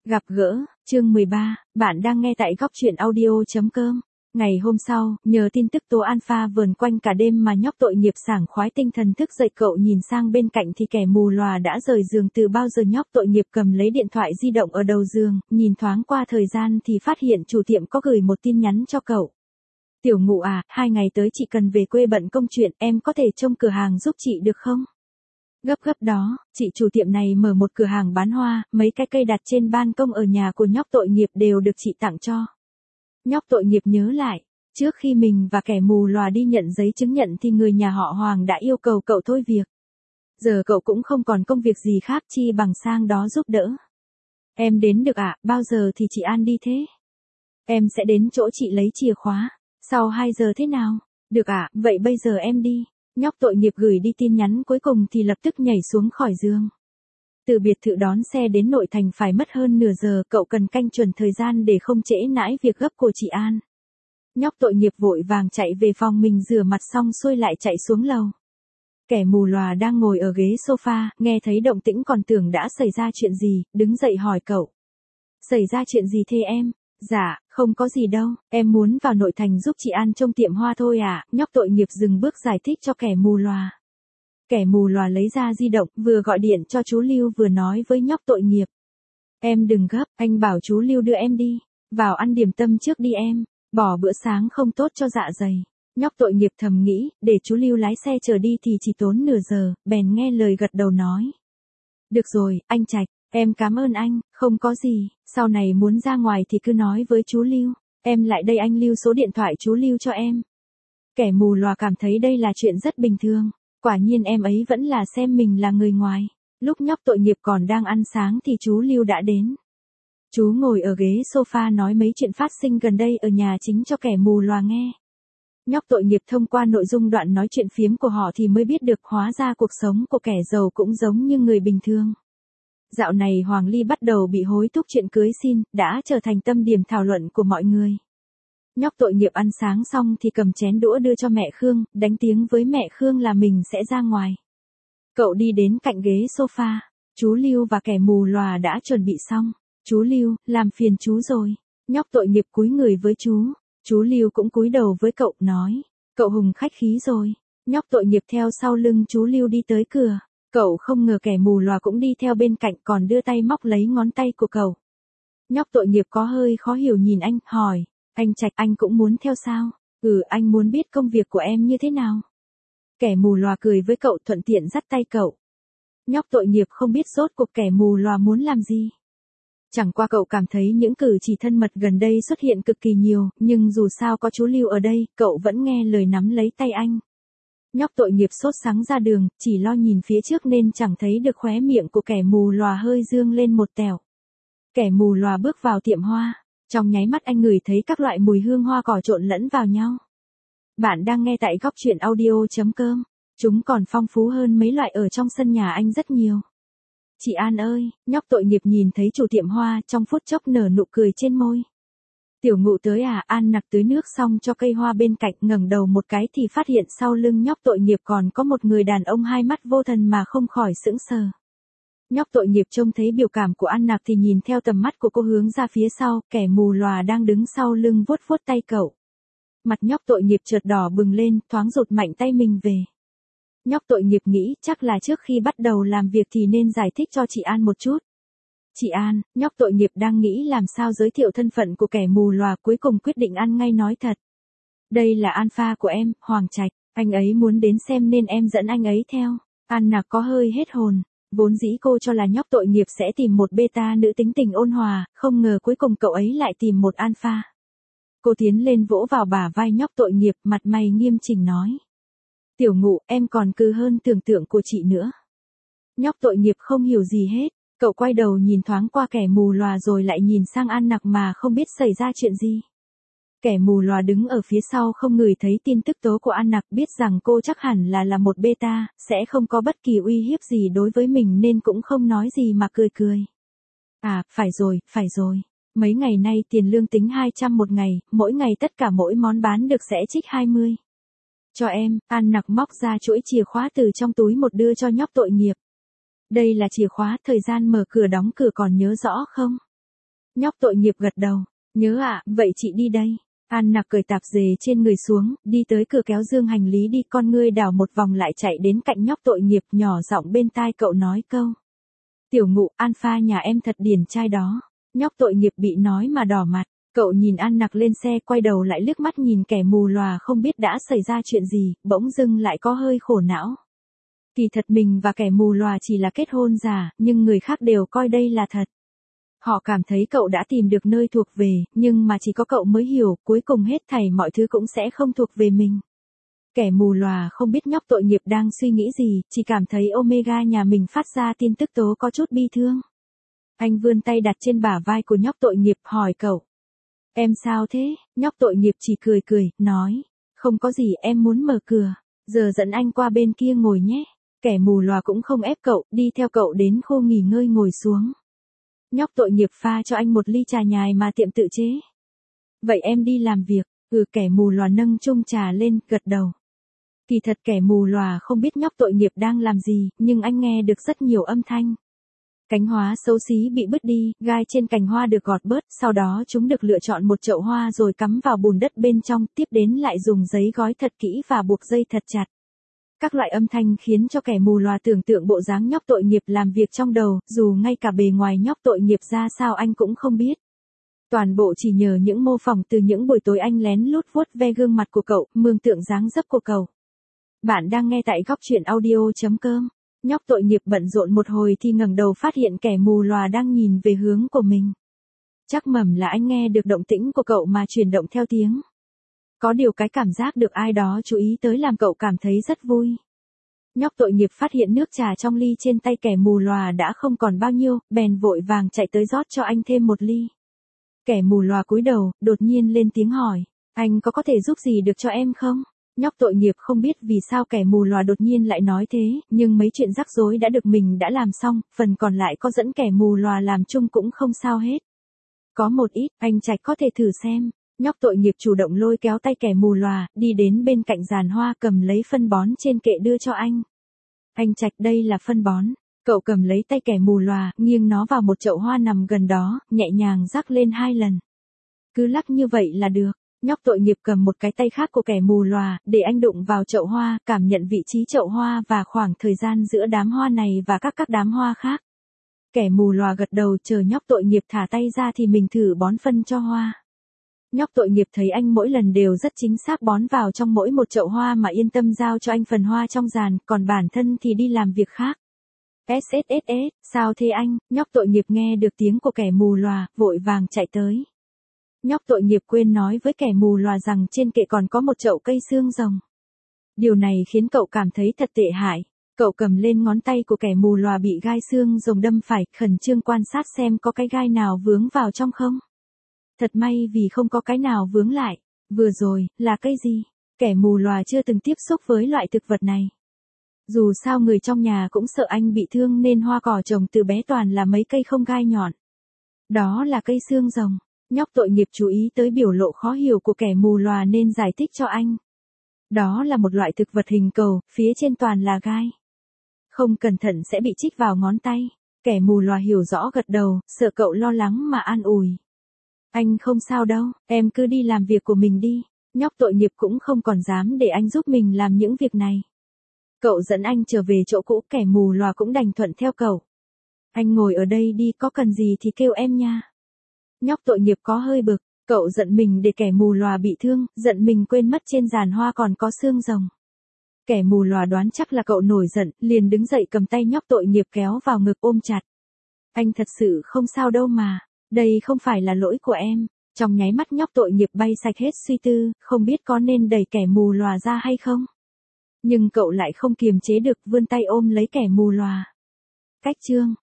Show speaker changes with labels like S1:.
S1: Gặp gỡ, chương 13, bạn đang nghe tại góc truyện audio.com. Ngày hôm sau, nhờ tin tức tố Alpha vờn quanh cả đêm mà nhóc tội nghiệp sảng khoái tinh thần thức dậy, cậu nhìn sang bên cạnh thì kẻ mù lòa đã rời giường từ bao giờ. Nhóc tội nghiệp cầm lấy điện thoại di động ở đầu giường, nhìn thoáng qua thời gian thì phát hiện chủ tiệm có gửi một tin nhắn cho cậu. Tiểu Ngụ à, 2 ngày tới chị cần về quê bận công chuyện, em có thể trông cửa hàng giúp chị được không? Gấp đó, chị chủ tiệm này mở một cửa hàng bán hoa, mấy cái cây đặt trên ban công ở nhà của nhóc tội nghiệp đều được chị tặng cho. Nhóc tội nghiệp nhớ lại, trước khi mình và kẻ mù lòa đi nhận giấy chứng nhận thì người nhà họ Hoàng đã yêu cầu cậu thôi việc. Giờ cậu cũng không còn công việc gì khác chi bằng sang đó giúp đỡ. Em đến được ạ, bao giờ thì chị An đi thế? Em sẽ đến chỗ chị lấy chìa khóa, sau 2 giờ thế nào? Được ạ, vậy bây giờ em đi. Nhóc tội nghiệp gửi đi tin nhắn cuối cùng thì lập tức nhảy xuống khỏi giường. Từ biệt thự đón xe đến nội thành phải mất hơn nửa giờ, cậu cần canh chuẩn thời gian để không trễ nãi việc gấp của chị An. Nhóc tội nghiệp vội vàng chạy về phòng mình rửa mặt xong xuôi lại chạy xuống lầu. Kẻ mù lòa đang ngồi ở ghế sofa, nghe thấy động tĩnh còn tưởng đã xảy ra chuyện gì, đứng dậy hỏi cậu. Xảy ra chuyện gì thế em? Dạ, không có gì đâu, em muốn vào nội thành giúp chị An trông tiệm hoa thôi à, nhóc tội nghiệp dừng bước giải thích cho kẻ mù lòa. Kẻ mù lòa lấy ra di động, vừa gọi điện cho chú Lưu vừa nói với nhóc tội nghiệp. Em đừng gấp, anh bảo chú Lưu đưa em đi, vào ăn điểm tâm trước đi em, bỏ bữa sáng không tốt cho dạ dày. Nhóc tội nghiệp thầm nghĩ, để chú Lưu lái xe chở đi thì chỉ tốn nửa giờ, bèn nghe lời gật đầu nói. Được rồi, anh Trạch, em cảm ơn anh, không có gì, sau này muốn ra ngoài thì cứ nói với chú Lưu, em lại đây anh lưu số điện thoại chú Lưu cho em. Kẻ mù lòa cảm thấy đây là chuyện rất bình thường, quả nhiên em ấy vẫn là xem mình là người ngoài. Lúc nhóc tội nghiệp còn đang ăn sáng thì chú Lưu đã đến. Chú ngồi ở ghế sofa nói mấy chuyện phát sinh gần đây ở nhà chính cho kẻ mù lòa nghe. Nhóc tội nghiệp thông qua nội dung đoạn nói chuyện phiếm của họ thì mới biết được hóa ra cuộc sống của kẻ giàu cũng giống như người bình thường. Dạo này Hoàng Ly bắt đầu bị hối thúc chuyện cưới xin, đã trở thành tâm điểm thảo luận của mọi người. Nhóc tội nghiệp ăn sáng xong thì cầm chén đũa đưa cho mẹ Khương, đánh tiếng với mẹ Khương là mình sẽ ra ngoài. Cậu đi đến cạnh ghế sofa, chú Lưu và kẻ mù lòa đã chuẩn bị xong. Chú Lưu, làm phiền chú rồi. Nhóc tội nghiệp cúi người với chú Lưu cũng cúi đầu với cậu, nói, cậu Hùng khách khí rồi. Nhóc tội nghiệp theo sau lưng chú Lưu đi tới cửa. Cậu không ngờ kẻ mù lòa cũng đi theo bên cạnh, còn đưa tay móc lấy ngón tay của cậu. Nhóc tội nghiệp có hơi khó hiểu nhìn anh, hỏi, anh Trạch, anh cũng muốn theo sao? Anh muốn biết công việc của em như thế nào? Kẻ mù lòa cười với cậu, thuận tiện dắt tay cậu. Nhóc tội nghiệp không biết rốt cuộc kẻ mù lòa muốn làm gì. Chẳng qua cậu cảm thấy những cử chỉ thân mật gần đây xuất hiện cực kỳ nhiều, nhưng dù sao có chú Lưu ở đây, cậu vẫn nghe lời nắm lấy tay anh. Nhóc tội nghiệp sốt sắng ra đường, chỉ lo nhìn phía trước nên chẳng thấy được khóe miệng của kẻ mù lòa hơi dương lên một tẹo. Kẻ mù lòa bước vào tiệm hoa, trong nháy mắt anh ngửi thấy các loại mùi hương hoa cỏ trộn lẫn vào nhau. Bạn đang nghe tại góc truyện audio.com, chúng còn phong phú hơn mấy loại ở trong sân nhà anh rất nhiều. Chị An ơi, nhóc tội nghiệp nhìn thấy chủ tiệm hoa, trong phút chốc nở nụ cười trên môi. Tiểu Ngụ tới à? An nặc tưới nước xong cho cây hoa bên cạnh, ngẩng đầu một cái thì phát hiện sau lưng nhóc tội nghiệp còn có một người đàn ông hai mắt vô thần mà không khỏi sững sờ. Nhóc tội nghiệp trông thấy biểu cảm của An nặc thì nhìn theo tầm mắt của cô hướng ra phía sau, kẻ mù lòa đang đứng sau lưng vuốt vuốt tay cậu. Mặt nhóc tội nghiệp chợt đỏ bừng lên, thoáng rụt mạnh tay mình về. Nhóc tội nghiệp nghĩ chắc là trước khi bắt đầu làm việc thì nên giải thích cho chị An một chút. Chị An, nhóc tội nghiệp đang nghĩ làm sao giới thiệu thân phận của kẻ mù lòa, cuối cùng quyết định ăn ngay nói thật. Đây là Alpha của em, Hoàng Trạch, anh ấy muốn đến xem nên em dẫn anh ấy theo. An nặc có hơi hết hồn, vốn dĩ cô cho là nhóc tội nghiệp sẽ tìm một beta nữ tính tình ôn hòa, không ngờ cuối cùng cậu ấy lại tìm một Alpha. Cô tiến lên vỗ vào bả vai nhóc tội nghiệp, mặt mày nghiêm chỉnh nói. Tiểu Ngụ, em còn cừ hơn tưởng tượng của chị nữa. Nhóc tội nghiệp không hiểu gì hết, cậu quay đầu nhìn thoáng qua kẻ mù lòa rồi lại nhìn sang An nặc mà không biết xảy ra chuyện gì. Kẻ mù lòa đứng ở phía sau không ngửi thấy tin tức tố của An nặc, biết rằng cô chắc hẳn là một beta, sẽ không có bất kỳ uy hiếp gì đối với mình nên cũng không nói gì mà cười cười. À, phải rồi. Mấy ngày nay tiền lương tính 200 một ngày, mỗi ngày tất cả mỗi món bán được sẽ trích 20. Cho em, An nặc móc ra chuỗi chìa khóa từ trong túi một đưa cho nhóc tội nghiệp. Đây là chìa khóa, thời gian mở cửa đóng cửa còn nhớ rõ không? Nhóc tội nghiệp gật đầu. Nhớ ạ, vậy chị đi đây. Anna cởi tạp dề trên người xuống, đi tới cửa kéo dương hành lý đi, con ngươi đảo một vòng lại chạy đến cạnh nhóc tội nghiệp, nhỏ giọng bên tai cậu nói câu. Tiểu Ngụ, Alpha nhà em thật điển trai đó. Nhóc tội nghiệp bị nói mà đỏ mặt, cậu nhìn Anna lên xe, quay đầu lại liếc mắt nhìn kẻ mù lòa không biết đã xảy ra chuyện gì, bỗng dưng lại có hơi khổ não. Kỳ thật mình và kẻ mù lòa chỉ là kết hôn giả, nhưng người khác đều coi đây là thật. Họ cảm thấy cậu đã tìm được nơi thuộc về, nhưng mà chỉ có cậu mới hiểu, cuối cùng hết thảy mọi thứ cũng sẽ không thuộc về mình. Kẻ mù lòa không biết nhóc tội nghiệp đang suy nghĩ gì, chỉ cảm thấy Omega nhà mình phát ra tin tức tố có chút bi thương. Anh vươn tay đặt trên bả vai của nhóc tội nghiệp, hỏi cậu. Em sao thế? Nhóc tội nghiệp chỉ cười cười, nói. Không có gì, em muốn mở cửa. Giờ dẫn anh qua bên kia ngồi nhé. Kẻ mù lòa cũng không ép cậu, đi theo cậu đến khu nghỉ ngơi ngồi xuống. Nhóc tội nghiệp pha cho anh một ly trà nhài mà tiệm tự chế. Vậy em đi làm việc. Kẻ mù lòa nâng chung trà lên, gật đầu. Kỳ thật kẻ mù lòa không biết nhóc tội nghiệp đang làm gì, nhưng anh nghe được rất nhiều âm thanh. Cánh hoa xấu xí bị bứt đi, gai trên cành hoa được gọt bớt, sau đó chúng được lựa chọn một chậu hoa rồi cắm vào bùn đất bên trong, tiếp đến lại dùng giấy gói thật kỹ và buộc dây thật chặt. Các loại âm thanh khiến cho kẻ mù lòa tưởng tượng bộ dáng nhóc tội nghiệp làm việc trong đầu, dù ngay cả bề ngoài nhóc tội nghiệp ra sao anh cũng không biết. Toàn bộ chỉ nhờ những mô phỏng từ những buổi tối anh lén lút vuốt ve gương mặt của cậu, mường tượng dáng dấp của cậu. Bạn đang nghe tại góc truyện audio.com. Nhóc tội nghiệp bận rộn một hồi thì ngẩng đầu phát hiện kẻ mù lòa đang nhìn về hướng của mình. Chắc mẩm là anh nghe được động tĩnh của cậu mà chuyển động theo tiếng. Có điều cái cảm giác được ai đó chú ý tới làm cậu cảm thấy rất vui. Nhóc tội nghiệp phát hiện nước trà trong ly trên tay kẻ mù lòa đã không còn bao nhiêu, bèn vội vàng chạy tới rót cho anh thêm một ly. Kẻ mù lòa cúi đầu, đột nhiên lên tiếng hỏi, anh có thể giúp gì được cho em không? Nhóc tội nghiệp không biết vì sao kẻ mù lòa đột nhiên lại nói thế, nhưng mấy chuyện rắc rối đã được mình đã làm xong, phần còn lại có dẫn kẻ mù lòa làm chung cũng không sao hết. Có một ít, anh Trạch có thể thử xem. Nhóc tội nghiệp chủ động lôi kéo tay kẻ mù lòa, đi đến bên cạnh giàn hoa cầm lấy phân bón trên kệ đưa cho anh. Anh Trạch, đây là phân bón. Cậu cầm lấy tay kẻ mù lòa, nghiêng nó vào một chậu hoa nằm gần đó, nhẹ nhàng rắc lên 2 lần. Cứ lắc như vậy là được. Nhóc tội nghiệp cầm một cái tay khác của kẻ mù lòa, để anh đụng vào chậu hoa, cảm nhận vị trí chậu hoa và khoảng thời gian giữa đám hoa này và các đám hoa khác. Kẻ mù lòa gật đầu, chờ nhóc tội nghiệp thả tay ra thì mình thử bón phân cho hoa. Nhóc tội nghiệp thấy anh mỗi lần đều rất chính xác bón vào trong mỗi một chậu hoa mà yên tâm giao cho anh phần hoa trong giàn, còn bản thân thì đi làm việc khác. SSSS, sao thế anh? Nhóc tội nghiệp nghe được tiếng của kẻ mù lòa, vội vàng chạy tới. Nhóc tội nghiệp quên nói với kẻ mù lòa rằng trên kệ còn có một chậu cây xương rồng. Điều này khiến cậu cảm thấy thật tệ hại. Cậu cầm lên ngón tay của kẻ mù lòa bị gai xương rồng đâm phải, khẩn trương quan sát xem có cái gai nào vướng vào trong không. Thật may vì không có cái nào vướng lại. Vừa rồi, là cây gì? Kẻ mù lòa chưa từng tiếp xúc với loại thực vật này. Dù sao người trong nhà cũng sợ anh bị thương nên hoa cỏ trồng từ bé toàn là mấy cây không gai nhọn. Đó là cây xương rồng. Nhóc tội nghiệp chú ý tới biểu lộ khó hiểu của kẻ mù lòa nên giải thích cho anh. Đó là một loại thực vật hình cầu, phía trên toàn là gai. Không cẩn thận sẽ bị chích vào ngón tay. Kẻ mù lòa hiểu rõ gật đầu, sợ cậu lo lắng mà an ủi. Anh không sao đâu, em cứ đi làm việc của mình đi. Nhóc tội nghiệp cũng không còn dám để anh giúp mình làm những việc này. Cậu dẫn anh trở về chỗ cũ, kẻ mù lòa cũng đành thuận theo cậu. Anh ngồi ở đây đi, có cần gì thì kêu em nha. Nhóc tội nghiệp có hơi bực, cậu giận mình để kẻ mù lòa bị thương, giận mình quên mất trên giàn hoa còn có xương rồng. Kẻ mù lòa đoán chắc là cậu nổi giận, liền đứng dậy cầm tay nhóc tội nghiệp kéo vào ngực ôm chặt. Anh thật sự không sao đâu mà, đây không phải là lỗi của em. Trong nháy mắt nhóc tội nghiệp bay sạch hết suy tư, không biết có nên đẩy kẻ mù lòa ra hay không. Nhưng cậu lại không kiềm chế được, vươn tay ôm lấy kẻ mù lòa. Cách chương